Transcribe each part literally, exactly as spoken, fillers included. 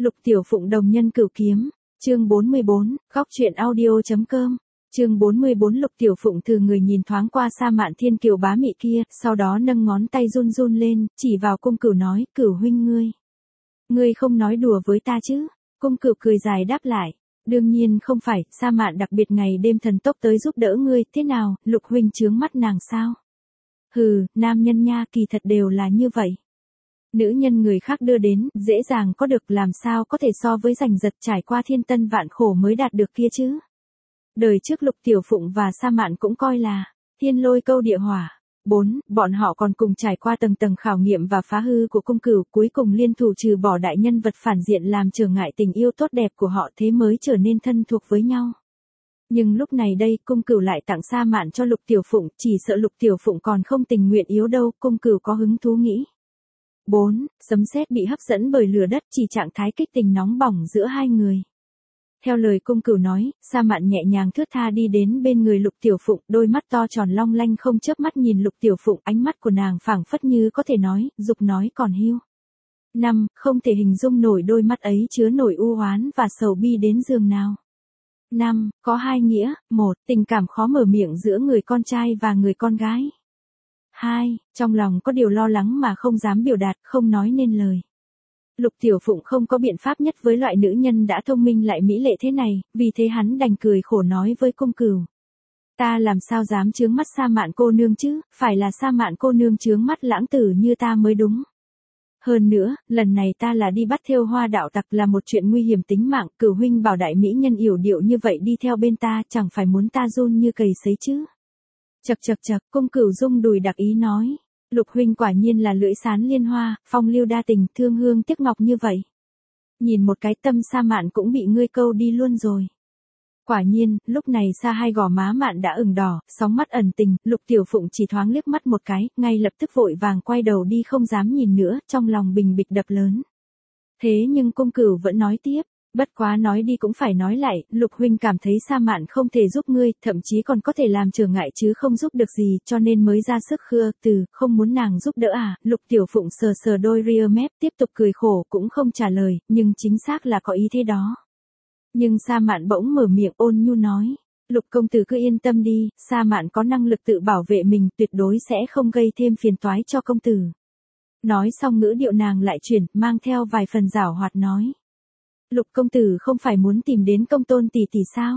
Lục Tiểu Phụng đồng nhân cửu kiếm, chương bốn mươi bốn, góc truyện audio.com, chương bốn mươi bốn. Lục Tiểu Phụng từ người nhìn thoáng qua Sa Mạn Thiên kiều bá mị kia, sau đó nâng ngón tay run run lên, chỉ vào Cung Cửu nói, Cửu huynh ngươi. Ngươi không nói đùa với ta chứ? Cung Cửu cười dài đáp lại, đương nhiên không phải, Sa Mạn đặc biệt ngày đêm thần tốc tới giúp đỡ ngươi, thế nào, Lục huynh chướng mắt nàng sao? Hừ, nam nhân nha, kỳ thật đều là như vậy. Nữ nhân người khác đưa đến, dễ dàng có được, làm sao có thể so với giành giật trải qua thiên tân vạn khổ mới đạt được kia chứ. Đời trước Lục Tiểu Phụng và Sa Mạn cũng coi là thiên lôi câu địa hỏa. Bốn, bọn họ còn cùng trải qua tầng tầng khảo nghiệm và phá hư của Cung Cửu, cuối cùng liên thủ trừ bỏ đại nhân vật phản diện làm trở ngại tình yêu tốt đẹp của họ, thế mới trở nên thân thuộc với nhau. Nhưng lúc này đây, Cung Cửu lại tặng Sa Mạn cho Lục Tiểu Phụng, chỉ sợ Lục Tiểu Phụng còn không tình nguyện yếu đâu, Cung Cửu có hứng thú nghĩ. Bốn, sấm sét bị hấp dẫn bởi lửa đất, chỉ trạng thái kích tình nóng bỏng giữa hai người. Theo lời Cung Cửu nói, Sa Mạn nhẹ nhàng thướt tha đi đến bên người Lục Tiểu Phụng, đôi mắt to tròn long lanh không chớp mắt nhìn Lục Tiểu Phụng, ánh mắt của nàng phảng phất như có thể nói, dục nói còn hiu. Năm, không thể hình dung nổi đôi mắt ấy chứa nổi u oán và sầu bi đến giường nào. Năm, có hai nghĩa, một, tình cảm khó mở miệng giữa người con trai và người con gái. Hai, trong lòng có điều lo lắng mà không dám biểu đạt, không nói nên lời. Lục Tiểu Phụng không có biện pháp nhất với loại nữ nhân đã thông minh lại mỹ lệ thế này, vì thế hắn đành cười khổ nói với Cung Cửu. Ta làm sao dám chướng mắt Sa Mạn cô nương chứ, phải là Sa Mạn cô nương chướng mắt lãng tử như ta mới đúng. Hơn nữa, lần này ta là đi bắt thêu hoa đạo tặc, là một chuyện nguy hiểm tính mạng, Cửu huynh bảo đại mỹ nhân yểu điệu như vậy đi theo bên ta, chẳng phải muốn ta run như cầy sấy chứ. Chậc chậc chậc, Cung Cửu rung đùi đặc ý nói. Lục huynh quả nhiên là lưỡi sán liên hoa, phong lưu đa tình, thương hương tiếc ngọc như vậy. Nhìn một cái tâm Sa Mạn cũng bị ngươi câu đi luôn rồi. Quả nhiên, lúc này Sa hai gò má Mạn đã ửng đỏ, sóng mắt ẩn tình, Lục Tiểu Phụng chỉ thoáng liếc mắt một cái, ngay lập tức vội vàng quay đầu đi không dám nhìn nữa, trong lòng bình bịch đập lớn. Thế nhưng Cung Cửu vẫn nói tiếp. Bất quá nói đi cũng phải nói lại, Lục huynh cảm thấy Sa Mạn không thể giúp ngươi, thậm chí còn có thể làm trở ngại chứ không giúp được gì, cho nên mới ra sức khưa, từ, không muốn nàng giúp đỡ à, Lục Tiểu Phụng sờ sờ đôi ria mép, tiếp tục cười khổ, cũng không trả lời, nhưng chính xác là có ý thế đó. Nhưng Sa Mạn bỗng mở miệng ôn nhu nói, Lục công tử cứ yên tâm đi, Sa Mạn có năng lực tự bảo vệ mình, tuyệt đối sẽ không gây thêm phiền toái cho công tử. Nói xong ngữ điệu nàng lại chuyển, mang theo vài phần giảo hoạt nói. Lục công tử không phải muốn tìm đến Công Tôn tỷ tỷ sao?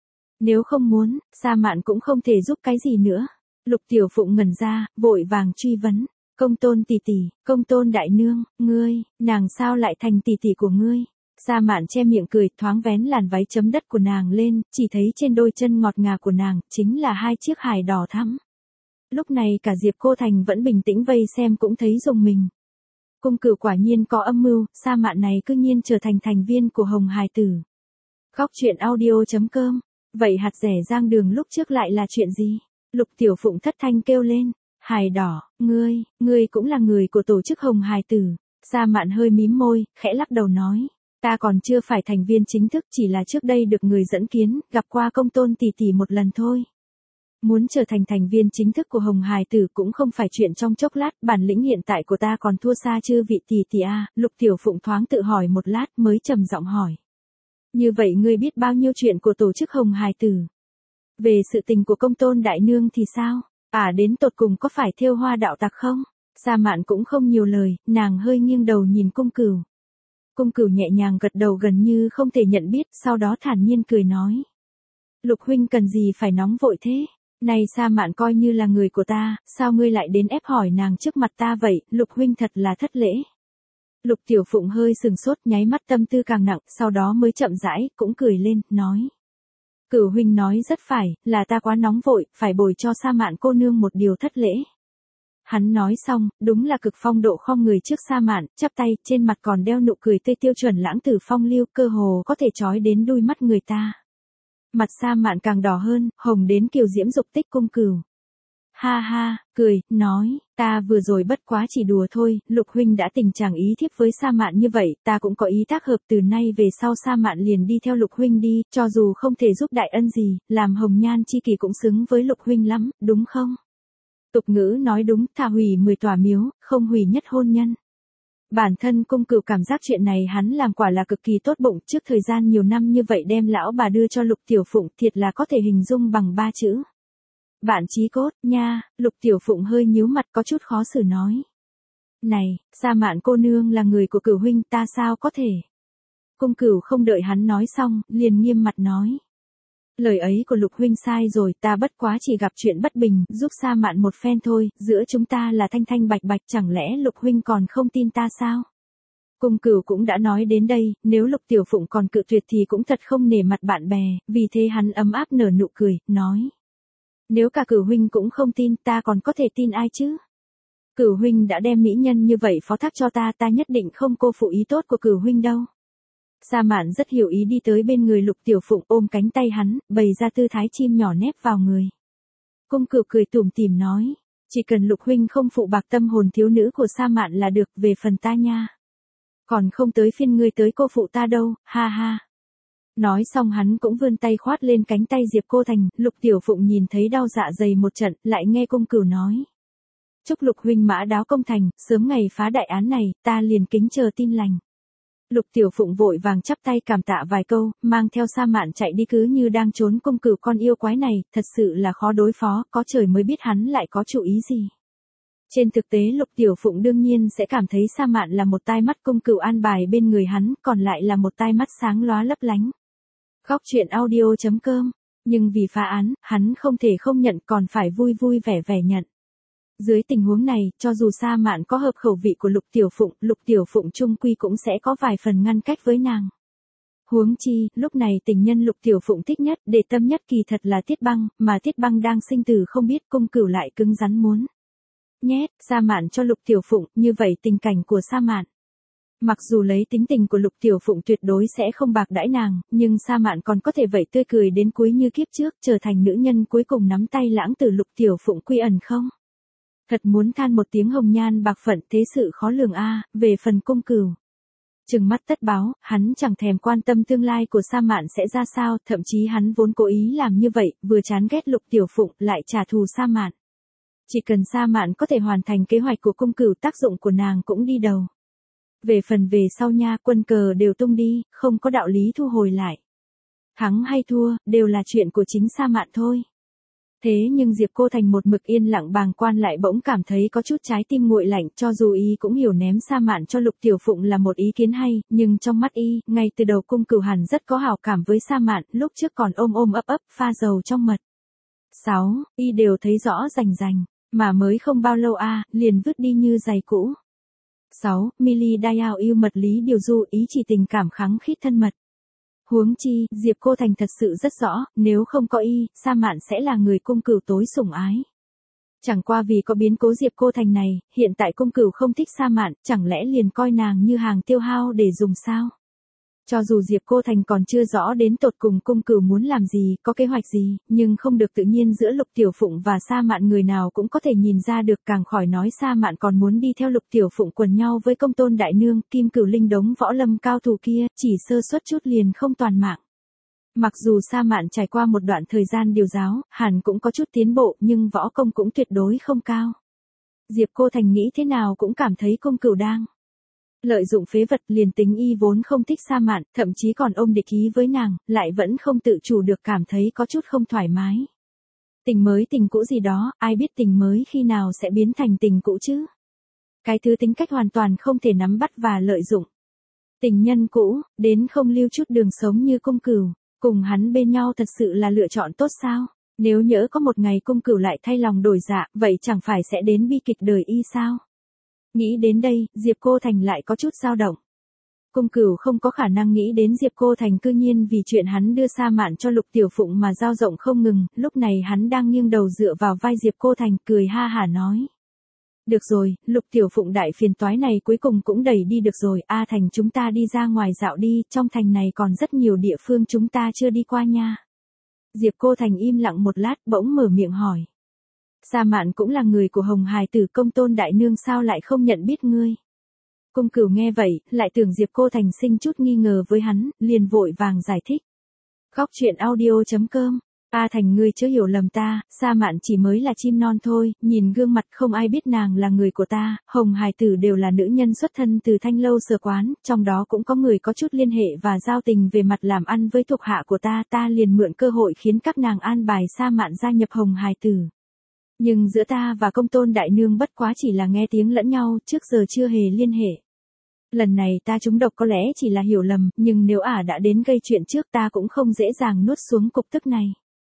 Nếu không muốn, Sa Mạn cũng không thể giúp cái gì nữa. Lục Tiểu Phụng ngẩn ra, vội vàng truy vấn. Công Tôn tỷ tỷ, Công Tôn đại nương, ngươi, nàng sao lại thành tỷ tỷ của ngươi? Sa Mạn che miệng cười, thoáng vén làn váy chấm đất của nàng lên, chỉ thấy trên đôi chân ngọt ngà của nàng, chính là hai chiếc hài đỏ thắm. Lúc này cả Diệp Cô Thành vẫn bình tĩnh vây xem cũng thấy rùng mình. Cung Cửu quả nhiên có âm mưu, Sa Mạn này cư nhiên trở thành thành viên của Hồng Hải Tử. Góc truyện audio.com, vậy hạt rẻ Giang Đường lúc trước lại là chuyện gì? Lục Tiểu Phụng thất thanh kêu lên, hài đỏ, ngươi, ngươi cũng là người của tổ chức Hồng Hải Tử. Sa Mạn hơi mím môi, khẽ lắc đầu nói, ta còn chưa phải thành viên chính thức, chỉ là trước đây được người dẫn kiến, gặp qua Công Tôn tỷ tỷ một lần thôi. Muốn trở thành thành viên chính thức của Hồng Hải Tử cũng không phải chuyện trong chốc lát, bản lĩnh hiện tại của ta còn thua xa chư vị tỷ tỷ a. Lục Tiểu Phụng thoáng tự hỏi một lát mới trầm giọng hỏi. Như vậy ngươi biết bao nhiêu chuyện của tổ chức Hồng Hải Tử? Về sự tình của Công Tôn đại nương thì sao? À đến tột cùng có phải thêu hoa đạo tặc không? Sa Mạn cũng không nhiều lời, nàng hơi nghiêng đầu nhìn Cung Cửu. Cung Cửu nhẹ nhàng gật đầu gần như không thể nhận biết, sau đó thản nhiên cười nói. Lục huynh cần gì phải nóng vội thế? Này Sa Mạn coi như là người của ta, sao ngươi lại đến ép hỏi nàng trước mặt ta vậy, Lục huynh thật là thất lễ. Lục Tiểu Phụng hơi sừng sốt, nháy mắt tâm tư càng nặng, sau đó mới chậm rãi, cũng cười lên, nói. Cửu huynh nói rất phải, là ta quá nóng vội, phải bồi cho Sa Mạn cô nương một điều thất lễ. Hắn nói xong, đúng là cực phong độ khom người trước Sa Mạn, chắp tay, trên mặt còn đeo nụ cười tươi tiêu chuẩn lãng tử phong lưu, cơ hồ có thể chói đến đôi mắt người ta. Mặt Sa Mạn càng đỏ hơn, hồng đến kiều diễm dục tích. Cung Cửu. Ha ha, cười, nói, ta vừa rồi bất quá chỉ đùa thôi, Lục huynh đã tình chàng ý thiếp với Sa Mạn như vậy, ta cũng có ý tác hợp, từ nay về sau Sa Mạn liền đi theo Lục huynh đi, cho dù không thể giúp đại ân gì, làm hồng nhan chi kỳ cũng xứng với Lục huynh lắm, đúng không? Tục ngữ nói đúng, thà hủy mười tòa miếu, không hủy nhất hôn nhân. Bản thân Cung Cửu cảm giác chuyện này hắn làm quả là cực kỳ tốt bụng, trước thời gian nhiều năm như vậy đem lão bà đưa cho Lục Tiểu Phụng thiệt là có thể hình dung bằng ba chữ. Bạn chí cốt, nha, Lục Tiểu Phụng hơi nhíu mặt có chút khó xử nói. Này, Sa Mạn cô nương là người của Cửu huynh ta sao có thể. Cung Cửu không đợi hắn nói xong, liền nghiêm mặt nói. Lời ấy của Lục huynh sai rồi, ta bất quá chỉ gặp chuyện bất bình, giúp Sa Mạn một phen thôi, giữa chúng ta là thanh thanh bạch bạch, chẳng lẽ Lục huynh còn không tin ta sao? Cung Cửu cũng đã nói đến đây, nếu Lục Tiểu Phụng còn cự tuyệt thì cũng thật không nể mặt bạn bè, vì thế hắn ấm áp nở nụ cười, nói. Nếu cả Cửu huynh cũng không tin, ta còn có thể tin ai chứ? Cửu huynh đã đem mỹ nhân như vậy phó thác cho ta, ta nhất định không cô phụ ý tốt của Cửu huynh đâu. Sa Mạn rất hiểu ý đi tới bên người Lục Tiểu Phụng ôm cánh tay hắn, bày ra tư thái chim nhỏ nép vào người. Cung Cửu cười tủm tỉm nói, chỉ cần Lục huynh không phụ bạc tâm hồn thiếu nữ của Sa Mạn là được, về phần ta nha. Còn không tới phiên ngươi tới cô phụ ta đâu, ha ha. Nói xong hắn cũng vươn tay khoát lên cánh tay Diệp Cô Thành, Lục Tiểu Phụng nhìn thấy đau dạ dày một trận, lại nghe Cung Cửu nói. Chúc Lục huynh mã đáo công thành, sớm ngày phá đại án này, ta liền kính chờ tin lành. Lục Tiểu Phụng vội vàng chắp tay cảm tạ vài câu, mang theo Sa Mạn chạy đi cứ như đang trốn Cung Cửu con yêu quái này, thật sự là khó đối phó, có trời mới biết hắn lại có chủ ý gì. Trên thực tế Lục Tiểu Phụng đương nhiên sẽ cảm thấy Sa Mạn là một tai mắt Cung Cửu an bài bên người hắn, còn lại là một tai mắt sáng lóa lấp lánh. Góc truyện audio chấm com, nhưng vì phá án, hắn không thể không nhận còn phải vui vui vẻ vẻ nhận. Dưới tình huống này, cho dù Sa Mạn có hợp khẩu vị của Lục Tiểu Phụng, Lục Tiểu Phụng chung quy cũng sẽ có vài phần ngăn cách với nàng. Huống chi, lúc này tình nhân Lục Tiểu Phụng thích nhất, để tâm nhất kỳ thật là Tiết Băng, mà Tiết Băng đang sinh tử không biết, Cung Cửu lại cứng rắn muốn nhét Sa Mạn cho Lục Tiểu Phụng, như vậy tình cảnh của Sa Mạn. Mặc dù lấy tính tình của Lục Tiểu Phụng tuyệt đối sẽ không bạc đãi nàng, nhưng Sa Mạn còn có thể vậy tươi cười đến cuối như kiếp trước, trở thành nữ nhân cuối cùng nắm tay lãng tử Lục Tiểu Phụng quy ẩn không? Thật muốn than một tiếng hồng nhan bạc phận, thế sự khó lường a. Về phần Cung Cửu, trừng mắt tất báo, hắn chẳng thèm quan tâm tương lai của Sa Mạn sẽ ra sao, thậm chí hắn vốn cố ý làm như vậy, vừa chán ghét Lục Tiểu Phụng, lại trả thù Sa Mạn. Chỉ cần Sa Mạn có thể hoàn thành kế hoạch của Cung Cửu, tác dụng của nàng cũng đi đầu. Về phần về sau nha, quân cờ đều tung đi, không có đạo lý thu hồi lại. Thắng hay thua, đều là chuyện của chính Sa Mạn thôi. Thế nhưng Diệp Cô Thành một mực yên lặng bàng quan lại bỗng cảm thấy có chút trái tim nguội lạnh, cho dù y cũng hiểu ném Sa Mạn cho Lục Tiểu Phụng là một ý kiến hay, nhưng trong mắt y, ngay từ đầu Cung Cửu hẳn rất có hảo cảm với Sa Mạn, lúc trước còn ôm ôm ấp ấp, pha dầu trong mật. sáu. Y đều thấy rõ rành rành, mà mới không bao lâu a, liền vứt đi như giày cũ. sáu. Millie Diao yêu mật lý điều du, ý chỉ tình cảm khắng khít thân mật. Huống chi, Diệp Cô Thành thật sự rất rõ, nếu không có y, Sa Mạn sẽ là người Cung Cửu tối sủng ái. Chẳng qua vì có biến cố Diệp Cô Thành này, hiện tại Cung Cửu không thích Sa Mạn, chẳng lẽ liền coi nàng như hàng tiêu hao để dùng sao? Cho dù Diệp Cô Thành còn chưa rõ đến tột cùng Cung Cửu muốn làm gì, có kế hoạch gì, nhưng không được tự nhiên giữa Lục Tiểu Phụng và Sa Mạn người nào cũng có thể nhìn ra được, càng khỏi nói Sa Mạn còn muốn đi theo Lục Tiểu Phụng quần nhau với Công Tôn đại nương, Kim Cửu Linh đống võ lâm cao thủ kia, chỉ sơ suất chút liền không toàn mạng. Mặc dù Sa Mạn trải qua một đoạn thời gian điều giáo, hẳn cũng có chút tiến bộ, nhưng võ công cũng tuyệt đối không cao. Diệp Cô Thành nghĩ thế nào cũng cảm thấy Cung Cửu đang lợi dụng phế vật, liền tính y vốn không thích Sa Mạn, thậm chí còn ôm địch ý với nàng, lại vẫn không tự chủ được cảm thấy có chút không thoải mái. Tình mới tình cũ gì đó, ai biết tình mới khi nào sẽ biến thành tình cũ chứ? Cái thứ tính cách hoàn toàn không thể nắm bắt và lợi dụng. Tình nhân cũ, đến không lưu chút đường sống như Cung Cửu, cùng hắn bên nhau thật sự là lựa chọn tốt sao? Nếu nhỡ có một ngày Cung Cửu lại thay lòng đổi dạ, vậy chẳng phải sẽ đến bi kịch đời y sao? Nghĩ đến đây, Diệp Cô Thành lại có chút dao động. Cung Cửu không có khả năng nghĩ đến Diệp Cô Thành cư nhiên vì chuyện hắn đưa Sa Mạn cho Lục Tiểu Phụng mà dao rộng không ngừng, lúc này hắn đang nghiêng đầu dựa vào vai Diệp Cô Thành, cười ha hả nói. Được rồi, Lục Tiểu Phụng đại phiền toái này cuối cùng cũng đẩy đi được rồi, A Thành chúng ta đi ra ngoài dạo đi, trong thành này còn rất nhiều địa phương chúng ta chưa đi qua nha. Diệp Cô Thành im lặng một lát bỗng mở miệng hỏi. Sa Mạn cũng là người của Hồng Hài Tử Công Tôn đại nương sao lại không nhận biết ngươi? Cung Cửu nghe vậy, lại tưởng Diệp Cô Thành sinh chút nghi ngờ với hắn, liền vội vàng giải thích. Góc truyện audio chấm com A Thành ngươi chớ hiểu lầm ta, Sa Mạn chỉ mới là chim non thôi, nhìn gương mặt không ai biết nàng là người của ta, Hồng Hải Tử đều là nữ nhân xuất thân từ Thanh Lâu Sở Quán, trong đó cũng có người có chút liên hệ và giao tình về mặt làm ăn với thuộc hạ của ta, ta liền mượn cơ hội khiến các nàng an bài Sa Mạn gia nhập Hồng Hải Tử. Nhưng giữa ta và Công Tôn đại nương bất quá chỉ là nghe tiếng lẫn nhau, trước giờ chưa hề liên hệ. Lần này ta trúng độc có lẽ chỉ là hiểu lầm, nhưng nếu ả đã đến gây chuyện trước ta cũng không dễ dàng nuốt xuống cục tức này.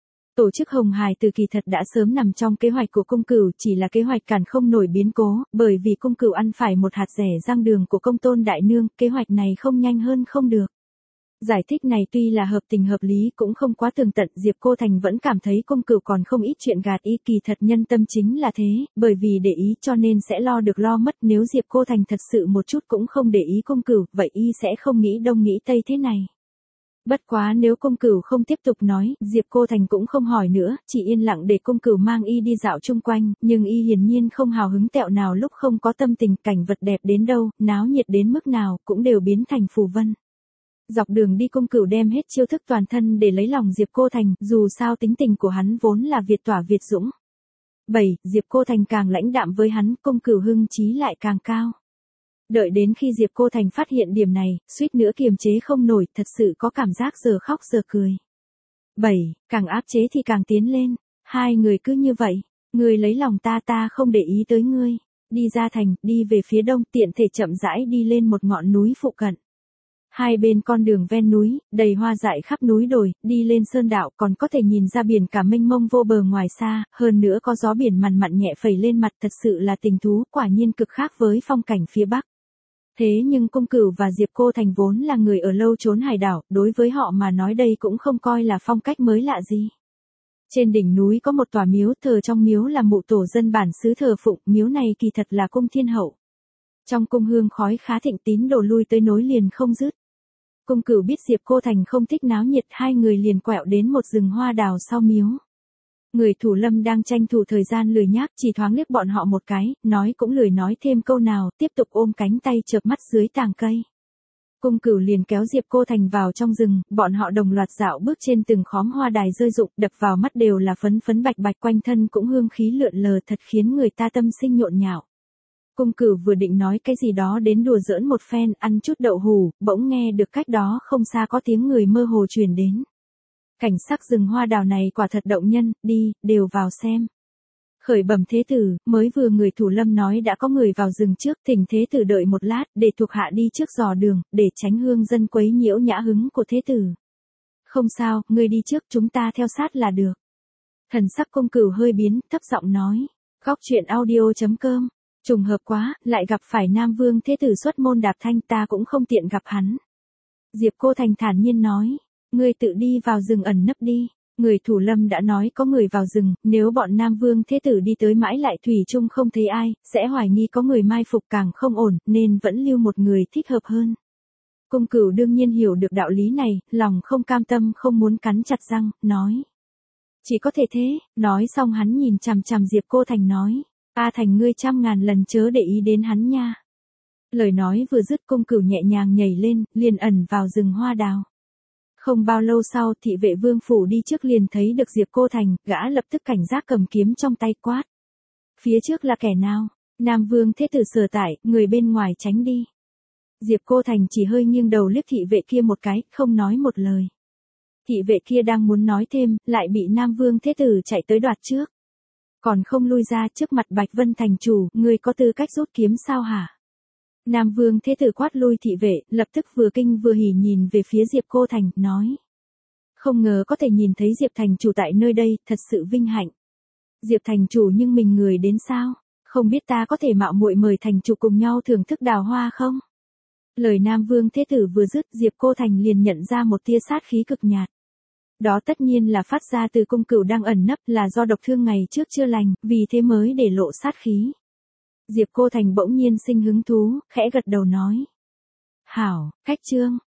Tổ chức Hồng Hải Tử kỳ thật đã sớm nằm trong kế hoạch của Cung Cửu, chỉ là kế hoạch cản không nổi biến cố, bởi vì Cung Cửu ăn phải một hạt rẻ răng đường của Công Tôn đại nương, kế hoạch này không nhanh hơn không được. Giải thích này tuy là hợp tình hợp lý cũng không quá tường tận, Diệp Cô Thành vẫn cảm thấy Cung Cửu còn không ít chuyện gạt y, kỳ thật nhân tâm chính là thế, bởi vì để ý cho nên sẽ lo được lo mất, nếu Diệp Cô Thành thật sự một chút cũng không để ý Cung Cửu, vậy y sẽ không nghĩ đông nghĩ tây thế này. Bất quá nếu Cung Cửu không tiếp tục nói, Diệp Cô Thành cũng không hỏi nữa, chỉ yên lặng để Cung Cửu mang y đi dạo chung quanh, nhưng y hiển nhiên không hào hứng tẹo nào lúc không có tâm tình, cảnh vật đẹp đến đâu, náo nhiệt đến mức nào, cũng đều biến thành phù vân. Dọc đường đi Cung Cửu đem hết chiêu thức toàn thân để lấy lòng Diệp Cô Thành, dù sao tính tình của hắn vốn là Việt tỏa Việt dũng. bảy. Diệp Cô Thành càng lãnh đạm với hắn, Cung Cửu hưng chí lại càng cao. Đợi đến khi Diệp Cô Thành phát hiện điểm này, suýt nữa kiềm chế không nổi, thật sự có cảm giác giờ khóc giờ cười. bảy. Càng áp chế thì càng tiến lên, hai người cứ như vậy, ngươi lấy lòng ta ta không để ý tới ngươi, đi ra thành, đi về phía đông, tiện thể chậm rãi đi lên một ngọn núi phụ cận. Hai bên con đường ven núi, đầy hoa dại khắp núi đồi, đi lên sơn đạo còn có thể nhìn ra biển cả mênh mông vô bờ ngoài xa, hơn nữa có gió biển mằn mặn nhẹ phẩy lên mặt, thật sự là tình thú, quả nhiên cực khác với phong cảnh phía Bắc. Thế nhưng Cung Cửu và Diệp Cô Thành vốn là người ở lâu trốn hải đảo, đối với họ mà nói đây cũng không coi là phong cách mới lạ gì. Trên đỉnh núi có một tòa miếu, thờ trong miếu là mụ tổ dân bản xứ thờ phụng, miếu này kỳ thật là cung thiên hậu. Trong cung hương khói khá thịnh, tín đồ lui tới nối liền không dứt. Cung Cửu biết Diệp Cô Thành không thích náo nhiệt, hai người liền quẹo đến một rừng hoa đào sau miếu. Người thủ lâm đang tranh thủ thời gian lười nhác, chỉ thoáng liếc bọn họ một cái, nói cũng lười nói thêm câu nào, tiếp tục ôm cánh tay chợp mắt dưới tàng cây. Cung Cửu liền kéo Diệp Cô Thành vào trong rừng, bọn họ đồng loạt dạo bước trên từng khóm hoa đài rơi rụng, đập vào mắt đều là phấn phấn bạch bạch, quanh thân cũng hương khí lượn lờ, thật khiến người ta tâm sinh nhộn nhạo. Cung Cửu vừa định nói cái gì đó đến đùa giỡn một phen, ăn chút đậu hủ, bỗng nghe được cách đó không xa có tiếng người mơ hồ truyền đến. Cảnh sắc rừng hoa đào này quả thật động nhân, đi, đều vào xem. Khởi bẩm thế tử, mới vừa người thủ lâm nói đã có người vào rừng trước, thỉnh thế tử đợi một lát, để thuộc hạ đi trước dò đường, để tránh hương dân quấy nhiễu nhã hứng của thế tử. Không sao, ngươi đi trước, chúng ta theo sát là được. Thần sắc Cung Cửu hơi biến, thấp giọng nói. Góc truyện audio chấm com. Trùng hợp quá, lại gặp phải Nam Vương thế tử xuất môn đạp thanh, ta cũng không tiện gặp hắn. Diệp Cô Thành thản nhiên nói. Ngươi tự đi vào rừng ẩn nấp đi. Người thủ lâm đã nói có người vào rừng, nếu bọn Nam Vương thế tử đi tới mãi lại thủy chung không thấy ai, sẽ hoài nghi có người mai phục càng không ổn, nên vẫn lưu một người thích hợp hơn. Cung Cửu đương nhiên hiểu được đạo lý này, lòng không cam tâm không muốn cắn chặt răng, nói. Chỉ có thể thế, nói xong hắn nhìn chằm chằm Diệp Cô Thành nói. A Thành ngươi trăm ngàn lần chớ để ý đến hắn nha. Lời nói vừa dứt Cung Cửu nhẹ nhàng nhảy lên, liền ẩn vào rừng hoa đào. Không bao lâu sau thị vệ vương phủ đi trước liền thấy được Diệp Cô Thành, gã lập tức cảnh giác cầm kiếm trong tay quát. Phía trước là kẻ nào? Nam Vương thế tử Sở Tại, người bên ngoài tránh đi. Diệp Cô Thành chỉ hơi nghiêng đầu liếc thị vệ kia một cái, không nói một lời. Thị vệ kia đang muốn nói thêm, lại bị Nam Vương thế tử chạy tới đoạt trước. Còn không lui ra trước mặt Bạch Vân thành chủ, ngươi có tư cách rút kiếm sao hả? Nam Vương thế tử quát lui thị vệ, lập tức vừa kinh vừa hỉ nhìn về phía Diệp Cô Thành, nói. Không ngờ có thể nhìn thấy Diệp thành chủ tại nơi đây, thật sự vinh hạnh. Diệp thành chủ nhưng mình người đến sao? Không biết ta có thể mạo muội mời thành chủ cùng nhau thưởng thức đào hoa không? Lời Nam Vương thế tử vừa dứt, Diệp Cô Thành liền nhận ra một tia sát khí cực nhạt. Đó tất nhiên là phát ra từ Cung Cửu đang ẩn nấp, là do độc thương ngày trước chưa lành, vì thế mới để lộ sát khí. Diệp Cô Thành bỗng nhiên sinh hứng thú, khẽ gật đầu nói. Hảo, cách chương.